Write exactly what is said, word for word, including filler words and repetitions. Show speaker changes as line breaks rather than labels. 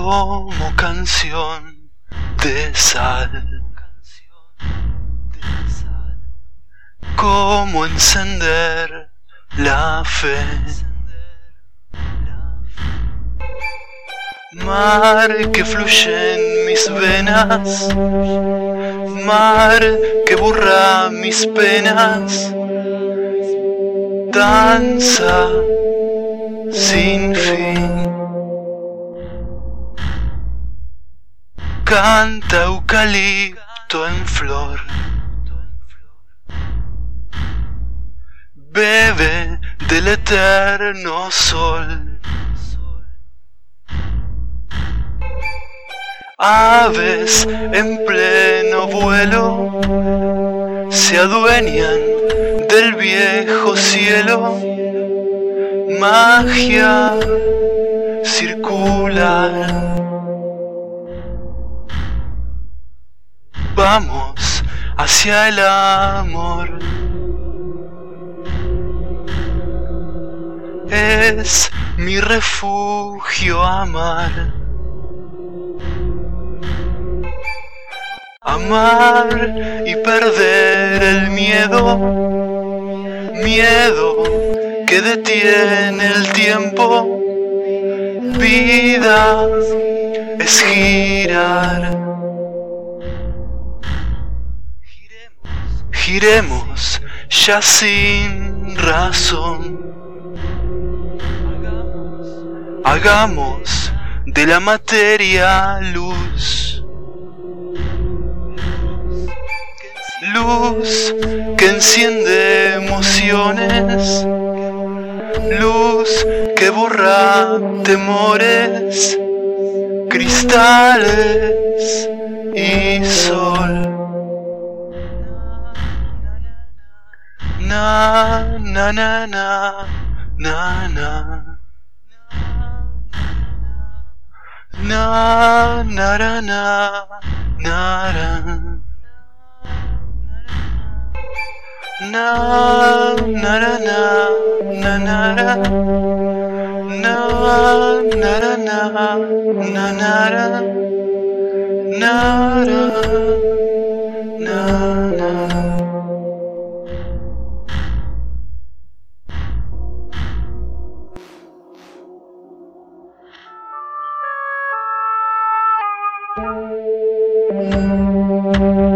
como canción de sal, como encender la fe. Mar que fluye en mis venas, mar que borra mis penas, danza sin fin. Canta eucalipto en flor, bebe del eterno sol. Aves en pleno vuelo se adueñan del viejo cielo, magia circular. Vamos hacia el amor, es mi refugio amar. Amar y perder el miedo, miedo que detiene el tiempo. Vida es girar. Giremos ya sin razón. Hagamos de la materia luz. Luz que enciende emociones, luz que borra temores, cristales y sol. Na na na na na na na na na na na. Na na na na na na na na na na na na na. Thank you.